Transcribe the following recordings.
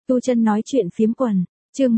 Tu Chân nói chuyện phiếm quần, chương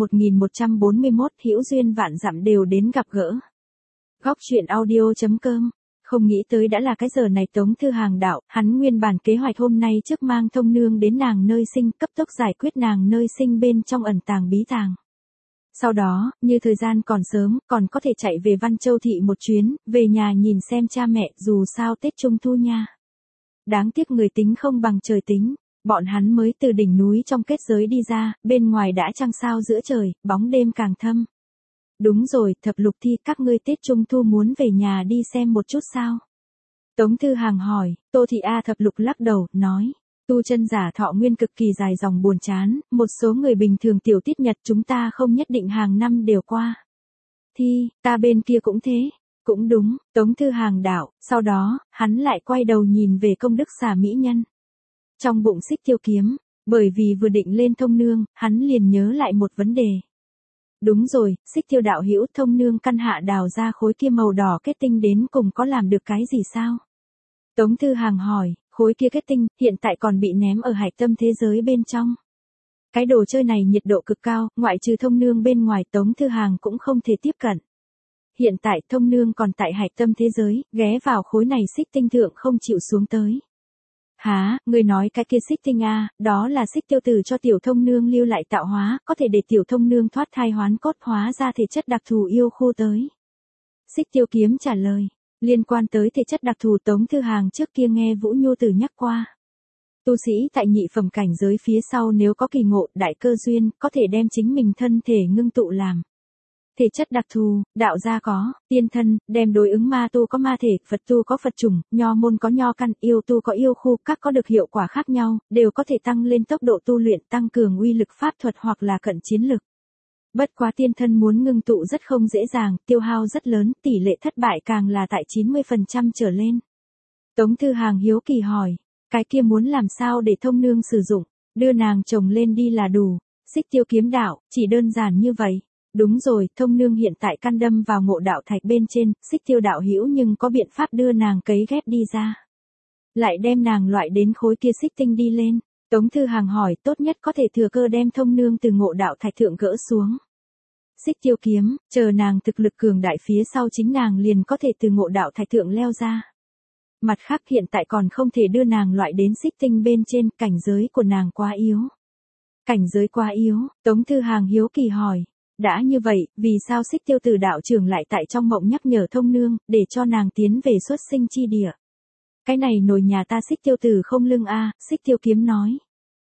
1141 hữu duyên vạn dặm đều đến gặp gỡ. Góc chuyện audio.com. Không nghĩ tới đã là cái giờ này Tống Thư Hàng đạo, hắn nguyên bản kế hoạch hôm nay trước mang Thông Nương đến nàng nơi sinh, cấp tốc giải quyết nàng nơi sinh bên trong ẩn tàng bí tàng. Sau đó, như thời gian còn sớm, còn có thể chạy về Văn Châu thị một chuyến, về nhà nhìn xem cha mẹ, dù sao Tết Trung Thu nha. Đáng tiếc người tính không bằng trời tính. Bọn hắn mới từ đỉnh núi trong kết giới đi ra, bên ngoài đã trăng sao giữa trời, bóng đêm càng thâm. Đúng rồi, Thập Lục Thi, các ngươi Tết Trung Thu muốn về nhà đi xem một chút sao? Tống Thư Hàng hỏi. Tô Thị A Thập Lục lắc đầu, nói. Tu Chân giả thọ nguyên cực kỳ dài dòng buồn chán, một số người bình thường tiểu tiết nhật chúng ta không nhất định hàng năm đều qua. Thi, ta bên kia cũng thế. Cũng đúng, Tống Thư Hàng đạo, sau đó, hắn lại quay đầu nhìn về công đức xà mỹ nhân. Trong bụng Xích Tiêu Kiếm, bởi vì vừa định lên Thông Nương, hắn liền nhớ lại một vấn đề. Đúng rồi, Xích Tiêu đạo hữu, Thông Nương căn hạ đào ra khối kia màu đỏ kết tinh đến cùng có làm được cái gì sao? Tống Thư Hàng hỏi, khối kia kết tinh, hiện tại còn bị ném ở hải tâm thế giới bên trong. Cái đồ chơi này nhiệt độ cực cao, ngoại trừ Thông Nương bên ngoài Tống Thư Hàng cũng không thể tiếp cận. Hiện tại Thông Nương còn tại hải tâm thế giới, ghé vào khối này xích tinh thượng không chịu xuống tới. Hả, người nói cái kia xích tinh a, đó là Xích Tiêu tử cho Tiểu Thông Nương lưu lại tạo hóa, có thể để Tiểu Thông Nương thoát thai hoán cốt hóa ra thể chất đặc thù yêu khu tới. Xích Tiêu Kiếm trả lời, liên quan tới thể chất đặc thù Tống Thư Hàng trước kia nghe Vũ Nhu Tử nhắc qua. Tu sĩ tại nhị phẩm cảnh giới phía sau nếu có kỳ ngộ, đại cơ duyên, có thể đem chính mình thân thể ngưng tụ làm. Thể chất đặc thù, đạo gia có, tiên thân, đem đối ứng ma tu có ma thể, Phật tu có Phật chủng, nho môn có nho căn, yêu tu có yêu khu, các có được hiệu quả khác nhau, đều có thể tăng lên tốc độ tu luyện, tăng cường uy lực pháp thuật hoặc là cận chiến lực. Bất quá tiên thân muốn ngưng tụ rất không dễ dàng, tiêu hao rất lớn, tỷ lệ thất bại càng là tại 90% trở lên. Tống Thư Hàng hiếu kỳ hỏi, cái kia muốn làm sao để Thông Nương sử dụng, đưa nàng chồng lên đi là đủ. Xích Tiêu Kiếm đạo, chỉ đơn giản như vậy. Đúng rồi, Thông Nương hiện tại căn đâm vào ngộ đạo thạch bên trên, Xích Tiêu đạo hữu nhưng có biện pháp đưa nàng cấy ghép đi ra. Lại đem nàng loại đến khối kia xích tinh đi lên. Tống Thư Hàng hỏi, tốt nhất có thể thừa cơ đem Thông Nương từ ngộ đạo thạch thượng gỡ xuống. Xích Tiêu Kiếm, chờ nàng thực lực cường đại phía sau chính nàng liền có thể từ ngộ đạo thạch thượng leo ra. Mặt khác hiện tại còn không thể đưa nàng loại đến xích tinh bên trên, cảnh giới của nàng quá yếu. Cảnh giới quá yếu, Tống Thư Hàng hiếu kỳ hỏi. Đã như vậy, vì sao Xích Tiêu tử đạo trưởng lại tại trong mộng nhắc nhở Thông Nương, để cho nàng tiến về xuất sinh chi địa? Cái này nồi nhà ta Xích Tiêu tử không lưng a. Xích Tiêu Kiếm nói.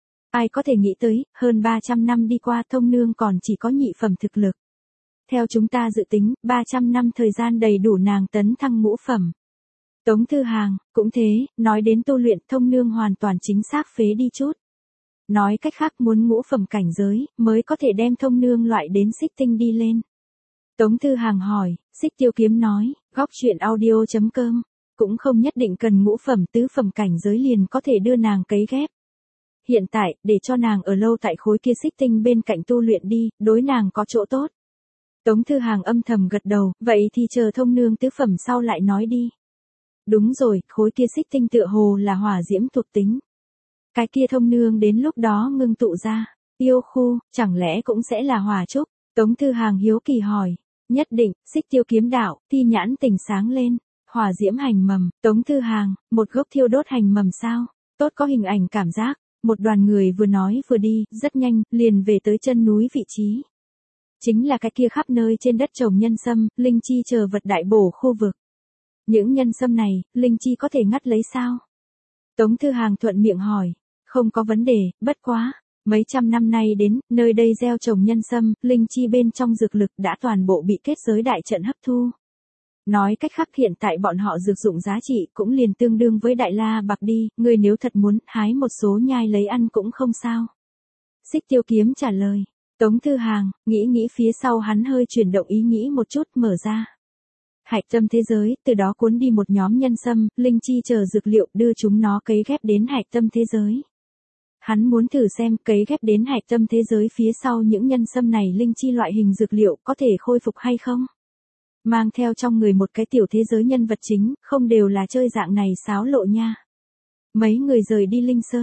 Ai có thể nghĩ tới, hơn 300 năm đi qua Thông Nương còn chỉ có nhị phẩm thực lực. Theo chúng ta dự tính, 300 năm thời gian đầy đủ nàng tấn thăng ngũ phẩm. Tống Thư Hàng, cũng thế, nói đến tu luyện Thông Nương hoàn toàn chính xác phế đi chút. Nói cách khác muốn ngũ phẩm cảnh giới, mới có thể đem Thông Nương loại đến xích tinh đi lên. Tống Thư Hàng hỏi, Xích Tiêu Kiếm nói, góc chuyện audio.com, cũng không nhất định cần ngũ phẩm tứ phẩm cảnh giới liền có thể đưa nàng cấy ghép. Hiện tại, để cho nàng ở lâu tại khối kia xích tinh bên cạnh tu luyện đi, đối nàng có chỗ tốt. Tống Thư Hàng âm thầm gật đầu, vậy thì chờ Thông Nương tứ phẩm sau lại nói đi. Đúng rồi, khối kia xích tinh tựa hồ là hỏa diễm thuộc tính. Cái kia Thông Nương đến lúc đó ngưng tụ ra, yêu khu, chẳng lẽ cũng sẽ là hỏa trúc? Tống Thư Hàng hiếu kỳ hỏi, nhất định, Xích Tiêu Kiếm đạo, Thi nhãn tỉnh sáng lên, hỏa diễm hành mầm, Tống Thư Hàng, một gốc thiêu đốt hành mầm sao, tốt có hình ảnh cảm giác, một đoàn người vừa nói vừa đi, rất nhanh, liền về tới chân núi vị trí. Chính là cái kia khắp nơi trên đất trồng nhân sâm, linh chi chờ vật đại bổ khu vực. Những nhân sâm này, linh chi có thể ngắt lấy sao? Tống Thư Hàng thuận miệng hỏi. Không có vấn đề, bất quá. Mấy trăm năm nay đến, nơi đây gieo trồng nhân sâm, linh chi bên trong dược lực đã toàn bộ bị kết giới đại trận hấp thu. Nói cách khác hiện tại bọn họ dược dụng giá trị cũng liền tương đương với đại la bạc đi, người nếu thật muốn, hái một số nhai lấy ăn cũng không sao. Xích Tiêu Kiếm trả lời. Tống Thư Hàng, nghĩ phía sau hắn hơi chuyển động ý nghĩ một chút, mở ra. Hạch tâm thế giới, từ đó cuốn đi một nhóm nhân sâm, linh chi chờ dược liệu đưa chúng nó cấy ghép đến hạch tâm thế giới. Hắn muốn thử xem cấy ghép đến hạch tâm thế giới phía sau những nhân sâm này linh chi loại hình dược liệu có thể khôi phục hay không. Mang theo trong người một cái tiểu thế giới nhân vật chính, không đều là chơi dạng này xáo lộ nha. Mấy người rời đi Linh Sơn,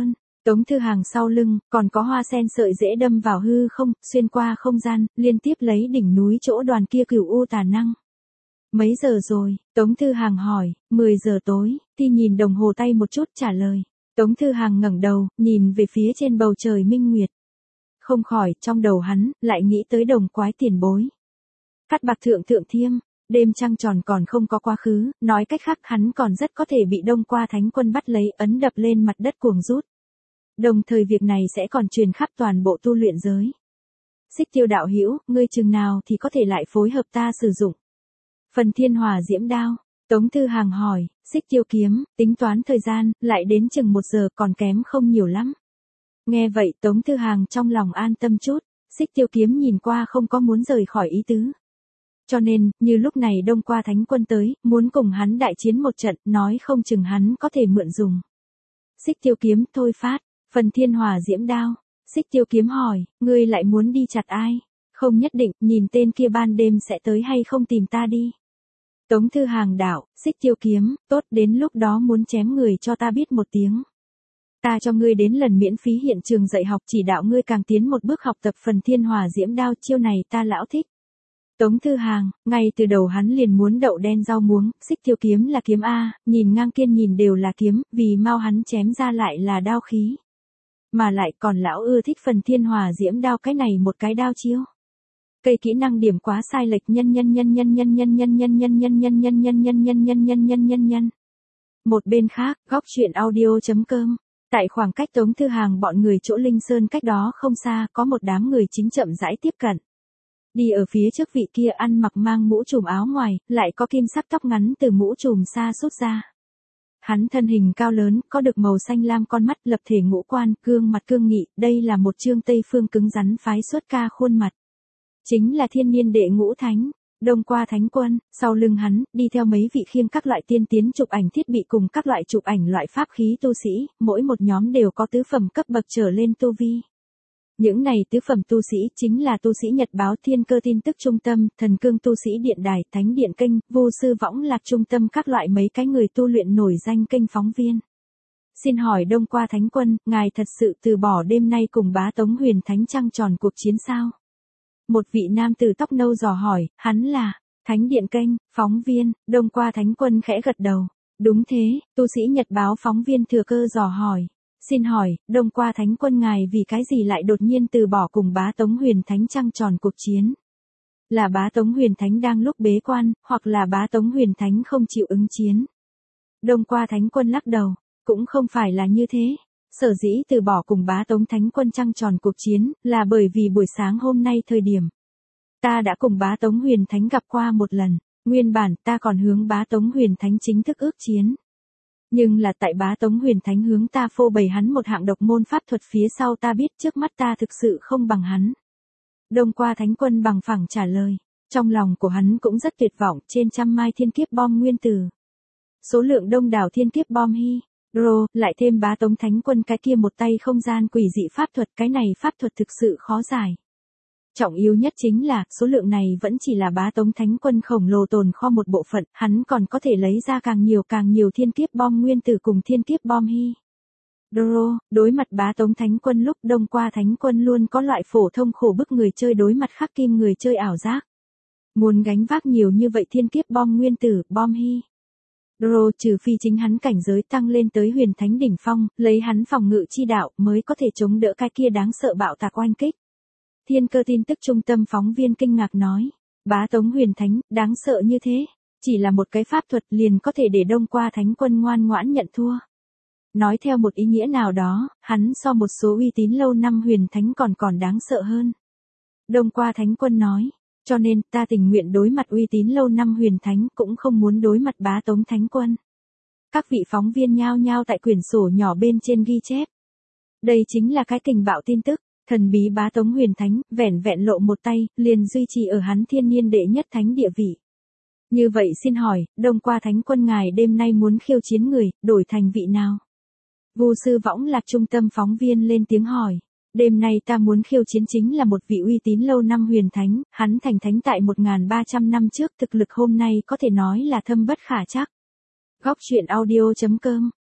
Tống Thư Hàng sau lưng, còn có hoa sen sợi dễ đâm vào hư không, xuyên qua không gian, liên tiếp lấy đỉnh núi chỗ đoàn kia cửu u tà năng. Mấy giờ rồi? Tống Thư Hàng hỏi. 10 giờ tối, Ti nhìn đồng hồ tay một chút trả lời. Tống Thư Hàng ngẩng đầu, nhìn về phía trên bầu trời minh nguyệt. Không khỏi, trong đầu hắn, lại nghĩ tới đồng quái tiền bối. Cắt bạc thượng thiêm, đêm trăng tròn còn không có quá khứ, nói cách khác hắn còn rất có thể bị Đông Qua Thánh Quân bắt lấy ấn đập lên mặt đất cuồng rút. Đồng thời việc này sẽ còn truyền khắp toàn bộ tu luyện giới. Xích Tiêu đạo hữu, ngươi chừng nào thì có thể lại phối hợp ta sử dụng Phần Thiên Hỏa Diễm Đao? Tống Thư Hàng hỏi. Xích Tiêu kiếm, tính toán thời gian, lại đến chừng 1 giờ, còn kém không nhiều lắm. Nghe vậy Tống Thư Hàng trong lòng an tâm chút, Xích Tiêu kiếm nhìn qua không có muốn rời khỏi ý tứ. Cho nên, như lúc này Đông Qua Thánh Quân tới, muốn cùng hắn đại chiến một trận, nói không chừng hắn có thể mượn dùng Xích Tiêu kiếm thôi phát. Phần Thiên Hỏa Diễm Đao. Xích Tiêu kiếm hỏi, ngươi lại muốn đi chặt ai? Không nhất định, nhìn tên kia ban đêm sẽ tới hay không tìm ta đi. Tống Thư Hàng đạo. Xích Tiêu kiếm, tốt, đến lúc đó muốn chém người cho ta biết một tiếng. Ta cho ngươi đến lần miễn phí hiện trường dạy học, chỉ đạo ngươi càng tiến một bước học tập Phần Thiên Hỏa Diễm Đao, chiêu này ta lão thích. Tống Thư Hàng, ngay từ đầu hắn liền muốn đậu đen rau muống, Xích Tiêu kiếm là kiếm A, nhìn ngang kiên nhìn đều là kiếm, vì mau hắn chém ra lại là đao khí. Mà lại còn lão ưa thích Phần Thiên Hỏa Diễm Đao, cái này một cái đao chiêu. Cây kỹ năng điểm quá sai lệch nhân. Một bên khác, góc truyện audio.com. Tại khoảng cách Tống Thư Hàng bọn người chỗ Linh Sơn cách đó không xa, có một đám người chính chậm rãi tiếp cận. Đi ở phía trước vị kia ăn mặc mang mũ trùm áo ngoài, lại có kim sắc tóc ngắn từ mũ trùm xa sút ra. Hắn thân hình cao lớn, có được màu xanh lam con mắt, lập thể ngũ quan, gương mặt cương nghị, đây là một chương Tây Phương cứng rắn phái xuất ca khuôn mặt. Chính là thiên niên đệ ngũ thánh, Đông Qua Thánh Quân. Sau lưng hắn, đi theo mấy vị khiêng các loại tiên tiến chụp ảnh thiết bị cùng các loại chụp ảnh loại pháp khí tu sĩ, mỗi một nhóm đều có tứ phẩm cấp bậc trở lên tu vi. Những này tứ phẩm tu sĩ chính là tu sĩ Nhật báo Thiên Cơ tin tức trung tâm, Thần Cương tu sĩ Điện Đài, Thánh Điện kênh, Vu sư Võng Lạc trung tâm, các loại mấy cái người tu luyện nổi danh kênh phóng viên. Xin hỏi Đông Qua Thánh Quân, ngài thật sự từ bỏ đêm nay cùng Bá Tống Huyền Thánh trăng tròn cuộc chiến sao? Một vị nam tử tóc nâu dò hỏi, hắn là Thánh Điện kênh, phóng viên. Đông Qua Thánh Quân khẽ gật đầu. Đúng thế, tu sĩ Nhật báo phóng viên Thừa Cơ dò hỏi. Xin hỏi, Đông Qua Thánh Quân ngài vì cái gì lại đột nhiên từ bỏ cùng Bá Tống Huyền Thánh trăng tròn cuộc chiến? Là Bá Tống Huyền Thánh đang lúc bế quan, hoặc là Bá Tống Huyền Thánh không chịu ứng chiến? Đông Qua Thánh Quân lắc đầu, cũng không phải là như thế. Sở dĩ từ bỏ cùng Bá Tống Thánh Quân trăng tròn cuộc chiến, là bởi vì buổi sáng hôm nay thời điểm. Ta đã cùng Bá Tống Huyền Thánh gặp qua một lần, nguyên bản ta còn hướng Bá Tống Huyền Thánh chính thức ước chiến. Nhưng là tại Bá Tống Huyền Thánh hướng ta phô bày hắn một hạng độc môn pháp thuật phía sau, ta biết trước mắt ta thực sự không bằng hắn. Đông Qua Thánh Quân bằng phẳng trả lời, trong lòng của hắn cũng rất tuyệt vọng, trên trăm mai thiên kiếp bom nguyên tử. Số lượng đông đảo thiên kiếp bom hydro, lại thêm Bá Tống Thánh Quân cái kia một tay không gian quỷ dị pháp thuật, cái này pháp thuật thực sự khó giải. Trọng yếu nhất chính là, số lượng này vẫn chỉ là Bá Tống Thánh Quân khổng lồ tồn kho một bộ phận, hắn còn có thể lấy ra càng nhiều thiên kiếp bom nguyên tử cùng thiên kiếp bom hydro. Đối mặt Bá Tống Thánh Quân lúc Đông Qua Thánh Quân luôn có loại phổ thông khổ bức người chơi đối mặt khắc kim người chơi ảo giác. Muốn gánh vác nhiều như vậy thiên kiếp bom nguyên tử, bom hydro, trừ phi chính hắn cảnh giới tăng lên tới Huyền Thánh đỉnh phong, lấy hắn phòng ngự chi đạo mới có thể chống đỡ cái kia đáng sợ bạo tạc oanh kích. Thiên Cơ tin tức trung tâm phóng viên kinh ngạc nói, Bá Tống Huyền Thánh, đáng sợ như thế, chỉ là một cái pháp thuật liền có thể để Đông Qua Thánh Quân ngoan ngoãn nhận thua. Nói theo một ý nghĩa nào đó, hắn so một số uy tín lâu năm Huyền Thánh còn đáng sợ hơn. Đông Qua Thánh Quân nói, cho nên ta tình nguyện đối mặt uy tín lâu năm Huyền Thánh, cũng không muốn đối mặt Bá Tống Thánh Quân. Các vị phóng viên nhao nhao tại quyển sổ nhỏ bên trên ghi chép. Đây chính là cái kình bạo tin tức. Thần bí Bá Tống Huyền Thánh, vẻn vẹn lộ một tay, liền duy trì ở hắn thiên niên đệ nhất thánh địa vị. Như vậy xin hỏi, Đông Qua Thánh Quân ngài đêm nay muốn khiêu chiến người, đổi thành vị nào? Vu sư Võng Lạc trung tâm phóng viên lên tiếng hỏi. Đêm nay ta muốn khiêu chiến chính là một vị uy tín lâu năm Huyền Thánh, hắn thành thánh tại 1300 năm trước, thực lực hôm nay có thể nói là thâm bất khả trắc. Góc truyện audio.com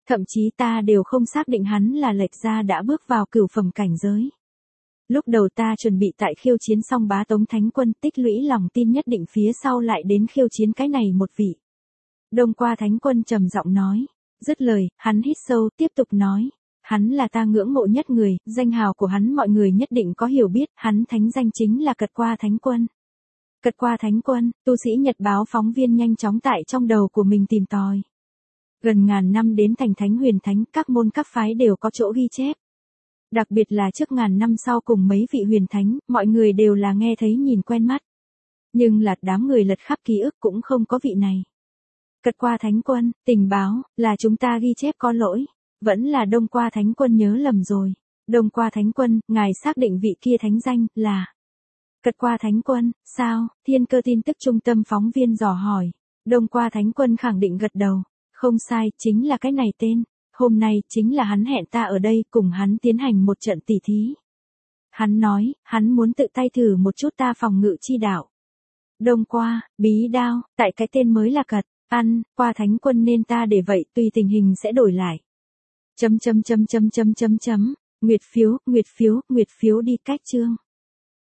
Thậm chí ta đều không xác định hắn là lệch ra đã bước vào cửu phẩm cảnh giới. Lúc đầu ta chuẩn bị tại khiêu chiến xong bá tống thánh quân tích lũy lòng tin nhất định phía sau lại đến khiêu chiến cái này một vị. Đông qua thánh quân trầm giọng nói. Dứt lời, hắn hít sâu tiếp tục nói. Hắn là ta ngưỡng mộ nhất người, danh hào của hắn mọi người nhất định có hiểu biết, hắn thánh danh chính là Cật Qua Thánh Quân. Cật Qua Thánh Quân, tu sĩ Nhật báo phóng viên nhanh chóng tại trong đầu của mình tìm tòi. Gần ngàn năm đến thành thánh huyền thánh, các môn các phái đều có chỗ ghi chép. Đặc biệt là trước ngàn năm sau cùng mấy vị huyền thánh, mọi người đều là nghe thấy nhìn quen mắt. Nhưng là đám người lật khắp ký ức cũng không có vị này. Cật Qua Thánh Quân, tình báo, là chúng ta ghi chép có lỗi. Vẫn là Đông Qua Thánh Quân nhớ lầm rồi. Đông Qua Thánh Quân, ngài xác định vị kia thánh danh, là Cật Qua Thánh Quân, sao? Thiên Cơ tin tức trung tâm phóng viên dò hỏi. Đông Qua Thánh Quân khẳng định gật đầu. Không sai, chính là cái này tên. Hôm nay, chính là hắn hẹn ta ở đây, cùng hắn tiến hành một trận tỉ thí. Hắn nói, hắn muốn tự tay thử một chút ta phòng ngự chi đạo. Đông Qua, bí đao, tại cái tên mới là Cật, Qua Thánh Quân nên ta để vậy, tùy tình hình sẽ đổi lại. Nguyệt phiếu đi cách chương.